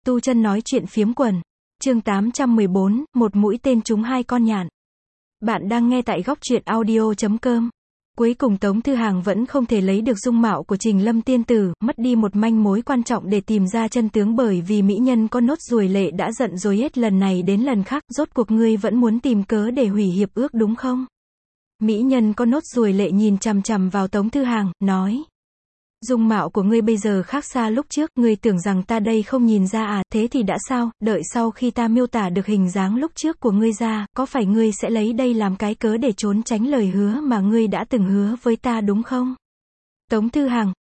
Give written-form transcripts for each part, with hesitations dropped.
Tu Chân nói chuyện phiếm quần. Chương 814, một mũi tên trúng hai con nhạn. Bạn đang nghe tại góc truyện audio.com. Cuối cùng Tống Thư Hàng vẫn không thể lấy được dung mạo của Trình Lâm tiên tử, mất đi một manh mối quan trọng để tìm ra chân tướng, bởi vì mỹ nhân có nốt ruồi lệ đã giận rồi hết lần này đến lần khác, rốt cuộc ngươi vẫn muốn tìm cớ để hủy hiệp ước đúng không? Mỹ nhân có nốt ruồi lệ nhìn chằm chằm vào Tống Thư Hàng, nói. Dung mạo của ngươi bây giờ khác xa lúc trước, ngươi tưởng rằng ta đây không nhìn ra à, thế thì đã sao, đợi sau khi ta miêu tả được hình dáng lúc trước của ngươi ra, có phải ngươi sẽ lấy đây làm cái cớ để trốn tránh lời hứa mà ngươi đã từng hứa với ta đúng không? Tống Thư Hàng,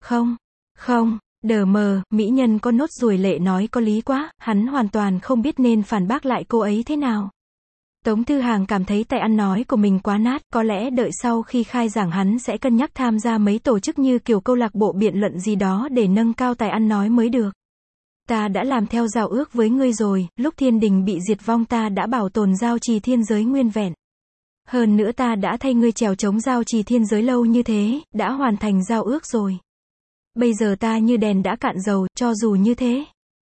không, đờ mờ, mỹ nhân có nốt ruồi lệ nói có lý quá, hắn hoàn toàn không biết nên phản bác lại cô ấy thế nào. Tống Thư Hàng cảm thấy tay ăn nói của mình quá nát, có lẽ đợi sau khi khai giảng hắn sẽ cân nhắc tham gia mấy tổ chức như kiểu câu lạc bộ biện luận gì đó để nâng cao tài ăn nói mới được. Ta đã làm theo giao ước với ngươi rồi, lúc thiên đình bị diệt vong ta đã bảo tồn giao trì thiên giới nguyên vẹn. Hơn nữa ta đã thay ngươi trèo chống giao trì thiên giới lâu như thế, đã hoàn thành giao ước rồi. Bây giờ ta như đèn đã cạn dầu, cho dù như thế.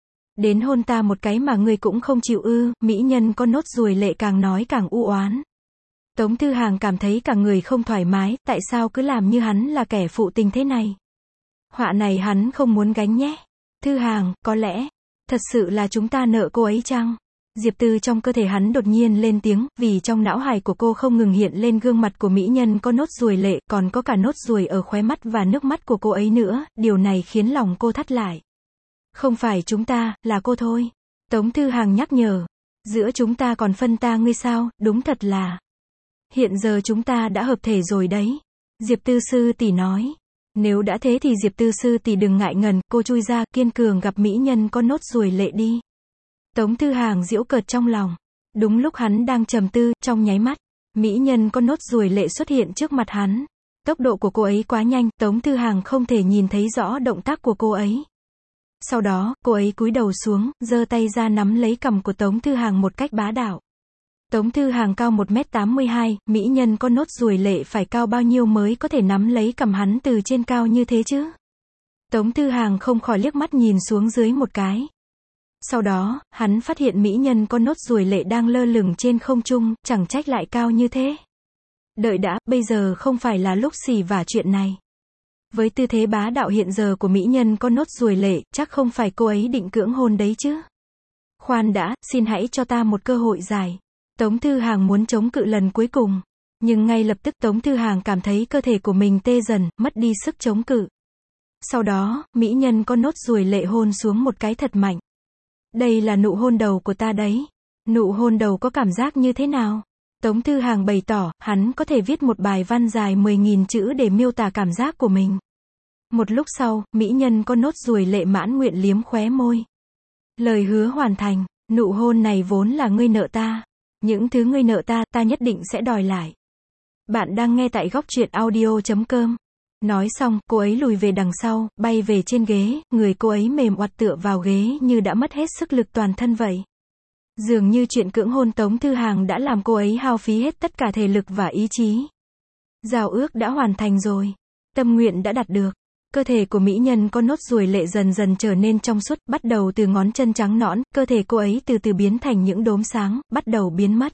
Đến hôn ta một cái mà ngươi cũng không chịu ư, mỹ nhân có nốt ruồi lệ càng nói càng u oán. Tống Thư Hàng cảm thấy cả người không thoải mái, tại sao cứ làm như hắn là kẻ phụ tình thế này. Họa này hắn không muốn gánh nhé. Thư Hàng, có lẽ, thật sự là chúng ta nợ cô ấy chăng? Diệp Tư trong cơ thể hắn đột nhiên lên tiếng, vì trong não hải của cô không ngừng hiện lên gương mặt của mỹ nhân có nốt ruồi lệ, còn có cả nốt ruồi ở khóe mắt và nước mắt của cô ấy nữa, điều này khiến lòng cô thắt lại. Không phải chúng ta, là cô thôi. Tống Thư Hàng nhắc nhở. Giữa chúng ta còn phân ta ngươi sao, đúng thật là. Hiện giờ chúng ta đã hợp thể rồi đấy. Diệp Tư sư tỷ nói. Nếu đã thế thì Diệp Tư sư tỷ đừng ngại ngần, cô chui ra, kiên cường gặp mỹ nhân có nốt ruồi lệ đi. Tống Thư Hàng giễu cợt trong lòng. Đúng lúc hắn đang trầm tư, trong nháy mắt, mỹ nhân có nốt ruồi lệ xuất hiện trước mặt hắn. Tốc độ của cô ấy quá nhanh, Tống Thư Hàng không thể nhìn thấy rõ động tác của cô ấy. Sau đó, cô ấy cúi đầu xuống, giơ tay ra nắm lấy cằm của Tống Thư Hàng một cách bá đạo. Tống Thư Hàng cao 1m82, mỹ nhân có nốt ruồi lệ phải cao bao nhiêu mới có thể nắm lấy cằm hắn từ trên cao như thế chứ? Tống Thư Hàng không khỏi liếc mắt nhìn xuống dưới một cái. Sau đó, hắn phát hiện mỹ nhân có nốt ruồi lệ đang lơ lửng trên không trung, chẳng trách lại cao như thế. Đợi đã, bây giờ không phải là lúc xì vả chuyện này. Với tư thế bá đạo hiện giờ của mỹ nhân có nốt ruồi lệ, chắc không phải cô ấy định cưỡng hôn đấy chứ. Khoan đã, xin hãy cho ta một cơ hội giải. Tống Thư Hàng muốn chống cự lần cuối cùng. Nhưng ngay lập tức Tống Thư Hàng cảm thấy cơ thể của mình tê dần, mất đi sức chống cự. Sau đó, mỹ nhân có nốt ruồi lệ hôn xuống một cái thật mạnh. Đây là nụ hôn đầu của ta đấy. Nụ hôn đầu có cảm giác như thế nào? Tống Thư Hàng bày tỏ, hắn có thể viết một bài văn dài 10.000 chữ để miêu tả cảm giác của mình. Một lúc sau, mỹ nhân có nốt ruồi lệ mãn nguyện liếm khóe môi. Lời hứa hoàn thành, nụ hôn này vốn là ngươi nợ ta. Những thứ ngươi nợ ta, ta nhất định sẽ đòi lại. Bạn đang nghe tại góc truyện audio.com. Nói xong, cô ấy lùi về đằng sau, bay về trên ghế, người cô ấy mềm oặt tựa vào ghế như đã mất hết sức lực toàn thân vậy. Dường như chuyện cưỡng hôn Tống Thư Hàng đã làm cô ấy hao phí hết tất cả thể lực và ý chí. Giao ước đã hoàn thành rồi. Tâm nguyện đã đạt được. Cơ thể của mỹ nhân có nốt ruồi lệ dần dần trở nên trong suốt, bắt đầu từ ngón chân trắng nõn, cơ thể cô ấy từ từ biến thành những đốm sáng, bắt đầu biến mất.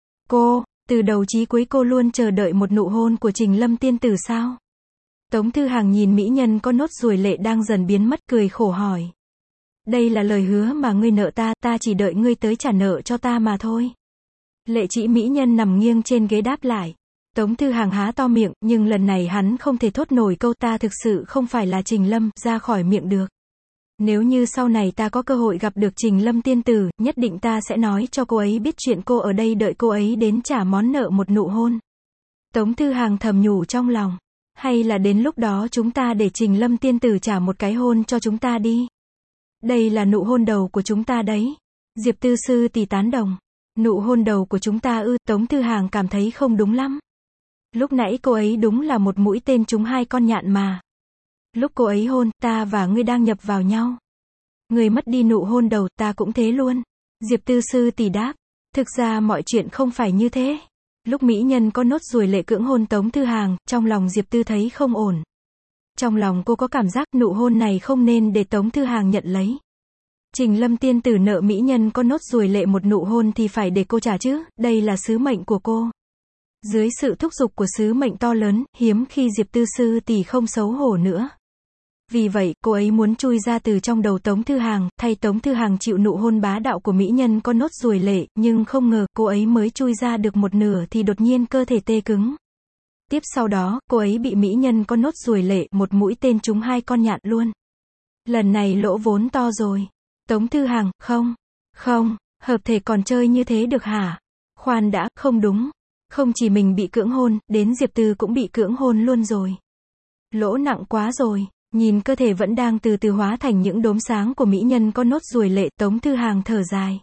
Cô, từ đầu chí cuối cô luôn chờ đợi một nụ hôn của Trình Lâm tiên tử sao? Tống Thư Hàng nhìn mỹ nhân có nốt ruồi lệ đang dần biến mất, cười khổ hỏi. Đây là lời hứa mà ngươi nợ ta, ta chỉ đợi ngươi tới trả nợ cho ta mà thôi. Lệ chỉ mỹ nhân nằm nghiêng trên ghế đáp lại. Tống Thư Hàng há to miệng, nhưng lần này hắn không thể thốt nổi câu ta thực sự không phải là Trình Lâm, ra khỏi miệng được. Nếu như sau này ta có cơ hội gặp được Trình Lâm tiên tử, nhất định ta sẽ nói cho cô ấy biết chuyện cô ở đây đợi cô ấy đến trả món nợ một nụ hôn. Tống Thư Hàng thầm nhủ trong lòng. Hay là đến lúc đó chúng ta để Trình Lâm tiên tử trả một cái hôn cho chúng ta đi. Đây là nụ hôn đầu của chúng ta đấy. Diệp Tư sư tỷ tán đồng. Nụ hôn đầu của chúng ta ư? Tống Thư Hàng cảm thấy không đúng lắm. Lúc nãy cô ấy đúng là một mũi tên trúng hai con nhạn mà. Lúc cô ấy hôn, ta và ngươi đang nhập vào nhau. Ngươi mất đi nụ hôn đầu, ta cũng thế luôn. Diệp Tư sư tỷ đáp. Thực ra mọi chuyện không phải như thế. Lúc mỹ nhân có nốt ruồi lệ cưỡng hôn Tống Thư Hàng, trong lòng Diệp Tư thấy không ổn. Trong lòng cô có cảm giác nụ hôn này không nên để Tống Thư Hàng nhận lấy. Trình Lâm tiên tử nợ mỹ nhân có nốt ruồi lệ một nụ hôn thì phải để cô trả chứ, đây là sứ mệnh của cô. Dưới sự thúc giục của sứ mệnh to lớn, hiếm khi Diệp Tư sư tỷ không xấu hổ nữa. Vì vậy, cô ấy muốn chui ra từ trong đầu Tống Thư Hàng, thay Tống Thư Hàng chịu nụ hôn bá đạo của mỹ nhân có nốt ruồi lệ, nhưng không ngờ, cô ấy mới chui ra được một nửa thì đột nhiên cơ thể tê cứng. Tiếp sau đó, cô ấy bị mỹ nhân có nốt ruồi lệ, một mũi tên trúng 2 con nhạn luôn. Lần này lỗ vốn to rồi. Tống Thư Hàng, không, hợp thể còn chơi như thế được hả? Khoan đã, không đúng. Không chỉ mình bị cưỡng hôn, đến Diệp Tư cũng bị cưỡng hôn luôn rồi. Lỗ nặng quá rồi. Nhìn cơ thể vẫn đang từ từ hóa thành những đốm sáng của mỹ nhân có nốt ruồi lệ, Tống Thư Hàng thở dài.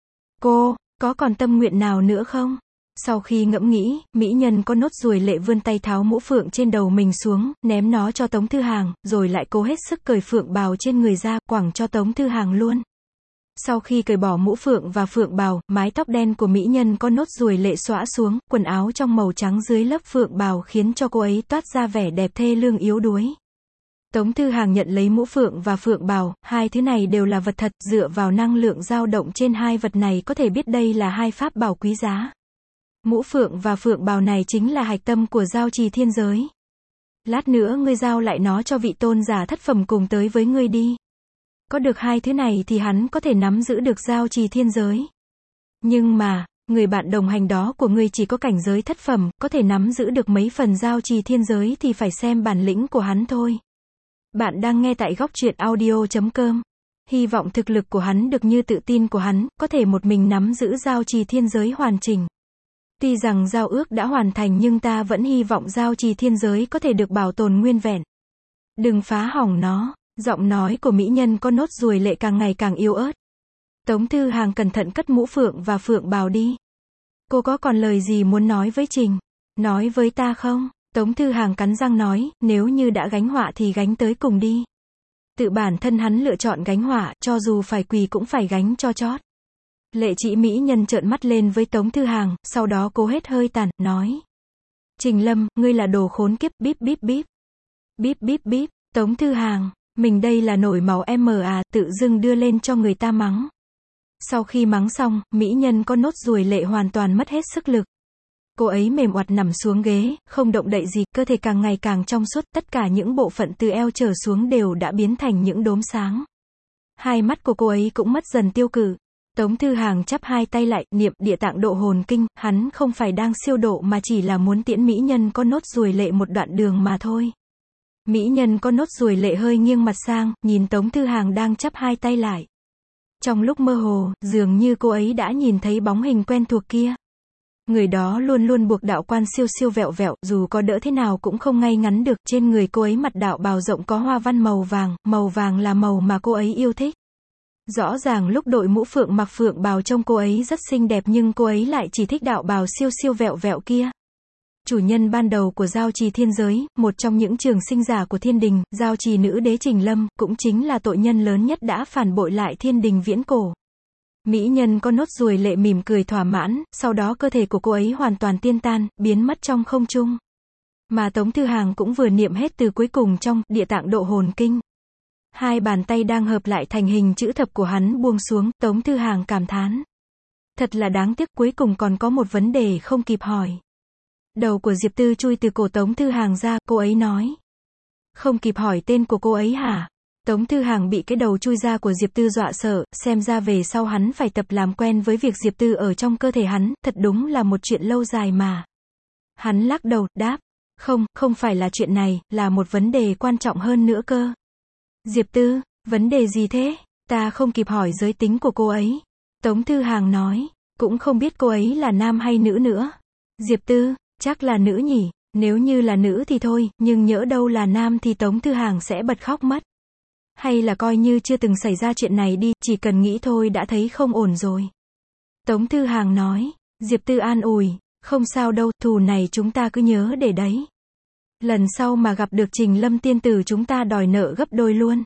Cô, có còn tâm nguyện nào nữa không? Sau khi ngẫm nghĩ, mỹ nhân có nốt ruồi lệ vươn tay tháo mũ phượng trên đầu mình xuống, ném nó cho Tống Thư Hàng, rồi lại cố hết sức cởi phượng bào trên người ra, quẳng cho Tống Thư Hàng luôn. Sau khi cởi bỏ mũ phượng và phượng bào, mái tóc đen của mỹ nhân có nốt ruồi lệ xõa xuống, quần áo trong màu trắng dưới lớp phượng bào khiến cho cô ấy toát ra vẻ đẹp thê lương yếu đuối. Tống Thư Hàng nhận lấy mũ phượng và phượng bào, hai thứ này đều là vật thật, dựa vào năng lượng dao động trên hai vật này có thể biết đây là hai pháp bảo quý giá. Mũ phượng và phượng bào này chính là hạch tâm của giao trì thiên giới. Lát nữa ngươi giao lại nó cho vị tôn giả thất phẩm cùng tới với ngươi đi. Có được hai thứ này thì hắn có thể nắm giữ được giao trì thiên giới. Nhưng mà, người bạn đồng hành đó của ngươi chỉ có cảnh giới thất phẩm, có thể nắm giữ được mấy phần giao trì thiên giới thì phải xem bản lĩnh của hắn thôi. Bạn đang nghe tại góc truyện audio.com. Hy vọng thực lực của hắn được như tự tin của hắn, có thể một mình nắm giữ giao trì thiên giới hoàn chỉnh. Tuy rằng giao ước đã hoàn thành nhưng ta vẫn hy vọng giao trì thiên giới có thể được bảo tồn nguyên vẹn. Đừng phá hỏng nó. Giọng nói của mỹ nhân có nốt ruồi lệ càng ngày càng yếu ớt. Tống Thư Hàng cẩn thận cất mũ phượng và phượng bào đi. Cô có còn lời gì muốn nói với Trình? Nói với ta không? Tống Thư Hàng cắn răng nói, nếu như đã gánh họa thì gánh tới cùng đi. Tự bản thân hắn lựa chọn gánh họa, cho dù phải quỳ cũng phải gánh cho chót. Lệ Chỉ mỹ nhân trợn mắt lên với Tống Thư Hàng, sau đó cố hết hơi tàn, nói. Trình Lâm, ngươi là đồ khốn kiếp, bíp bíp bíp. Bíp bíp bíp, Tống Thư Hàng, mình đây là nổi máu em à, tự dưng đưa lên cho người ta mắng. Sau khi mắng xong, mỹ nhân có nốt ruồi lệ hoàn toàn mất hết sức lực. Cô ấy mềm oặt nằm xuống ghế, không động đậy gì, cơ thể càng ngày càng trong suốt, tất cả những bộ phận từ eo trở xuống đều đã biến thành những đốm sáng. Hai mắt của cô ấy cũng mất dần tiêu cự. Tống Thư Hàng chắp hai tay lại, niệm địa tạng độ hồn kinh, hắn không phải đang siêu độ mà chỉ là muốn tiễn mỹ nhân có nốt ruồi lệ một đoạn đường mà thôi. Mỹ nhân có nốt ruồi lệ hơi nghiêng mặt sang, nhìn Tống Thư Hàng đang chắp hai tay lại. Trong lúc mơ hồ, dường như cô ấy đã nhìn thấy bóng hình quen thuộc kia. Người đó luôn luôn buộc đạo quan siêu siêu vẹo vẹo, dù có đỡ thế nào cũng không ngay ngắn được. Trên người cô ấy mặt đạo bào rộng có hoa văn màu vàng là màu mà cô ấy yêu thích. Rõ ràng lúc đội mũ phượng mặc phượng bào trông cô ấy rất xinh đẹp nhưng cô ấy lại chỉ thích đạo bào siêu siêu vẹo vẹo kia. Chủ nhân ban đầu của giao trì thiên giới, một trong những trường sinh giả của thiên đình, giao trì nữ đế Trình Lâm, cũng chính là tội nhân lớn nhất đã phản bội lại thiên đình viễn cổ. Mỹ nhân có nốt ruồi lệ mỉm cười thỏa mãn, sau đó cơ thể của cô ấy hoàn toàn tiên tan, biến mất trong không trung. Mà Tống Thư Hàng cũng vừa niệm hết từ cuối cùng trong địa tạng độ hồn kinh. Hai bàn tay đang hợp lại thành hình chữ thập của hắn buông xuống, Tống Thư Hàng cảm thán. Thật là đáng tiếc, cuối cùng còn có một vấn đề không kịp hỏi. Đầu của Diệp Tư chui từ cổ Tống Thư Hàng ra, cô ấy nói. Không kịp hỏi tên của cô ấy hả? Tống Thư Hàng bị cái đầu chui ra của Diệp Tư dọa sợ, xem ra về sau hắn phải tập làm quen với việc Diệp Tư ở trong cơ thể hắn, thật đúng là một chuyện lâu dài mà. Hắn lắc đầu, đáp. Không phải là chuyện này, là một vấn đề quan trọng hơn nữa cơ. Diệp Tư, vấn đề gì thế? Ta không kịp hỏi giới tính của cô ấy. Tống Thư Hàng nói, cũng không biết cô ấy là nam hay nữ nữa. Diệp Tư, chắc là nữ nhỉ, nếu như là nữ thì thôi, nhưng nhỡ đâu là nam thì Tống Thư Hàng sẽ bật khóc mất. Hay là coi như chưa từng xảy ra chuyện này đi, chỉ cần nghĩ thôi đã thấy không ổn rồi. Tống Thư Hàng nói, Diệp Tư an ủi, không sao đâu, thù này chúng ta cứ nhớ để đấy. Lần sau mà gặp được Trình Lâm tiên tử chúng ta đòi nợ gấp đôi luôn.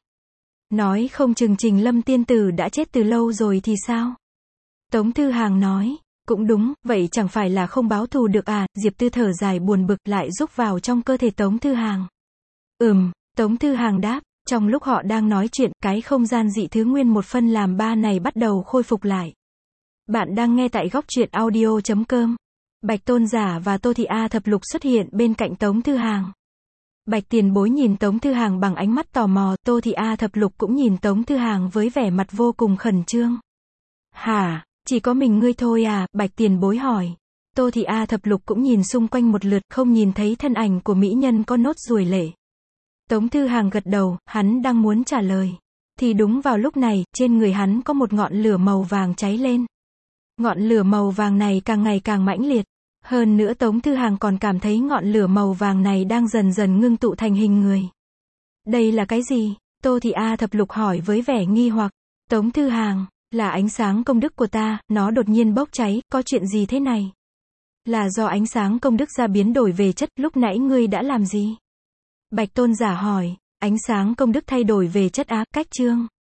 Nói không chừng Trình Lâm tiên tử đã chết từ lâu rồi thì sao? Tống Thư Hàng nói, cũng đúng, vậy chẳng phải là không báo thù được à? Diệp Tư thở dài buồn bực lại rúc vào trong cơ thể Tống Thư Hàng. Tống Thư Hàng đáp, Trong lúc họ đang nói chuyện, cái không gian dị thứ nguyên 1 phân làm 3 này bắt đầu khôi phục lại. Bạn đang nghe tại góc truyện audio.com. Bạch Tôn Giả và Tô Thị A Thập Lục xuất hiện bên cạnh Tống Thư Hàng. Bạch Tiền Bối nhìn Tống Thư Hàng bằng ánh mắt tò mò, Tô Thị A Thập Lục cũng nhìn Tống Thư Hàng với vẻ mặt vô cùng khẩn trương. Hả, chỉ có mình ngươi thôi à, Bạch Tiền Bối hỏi. Tô Thị A Thập Lục cũng nhìn xung quanh một lượt, không nhìn thấy thân ảnh của mỹ nhân có nốt ruồi lệ. Tống Thư Hàng gật đầu, hắn đang muốn trả lời. Thì đúng vào lúc này, trên người hắn có một ngọn lửa màu vàng cháy lên. Ngọn lửa màu vàng này càng ngày càng mãnh liệt. Hơn nữa Tống Thư Hàng còn cảm thấy ngọn lửa màu vàng này đang dần dần ngưng tụ thành hình người. Đây là cái gì? Tô Thị A Thập Lục hỏi với vẻ nghi hoặc. Tống Thư Hàng, là ánh sáng công đức của ta, nó đột nhiên bốc cháy, có chuyện gì thế này? Là do ánh sáng công đức ra biến đổi về chất, lúc nãy ngươi đã làm gì? Bạch Tôn Giả hỏi, ánh sáng công đức thay đổi về chất á, cách chương.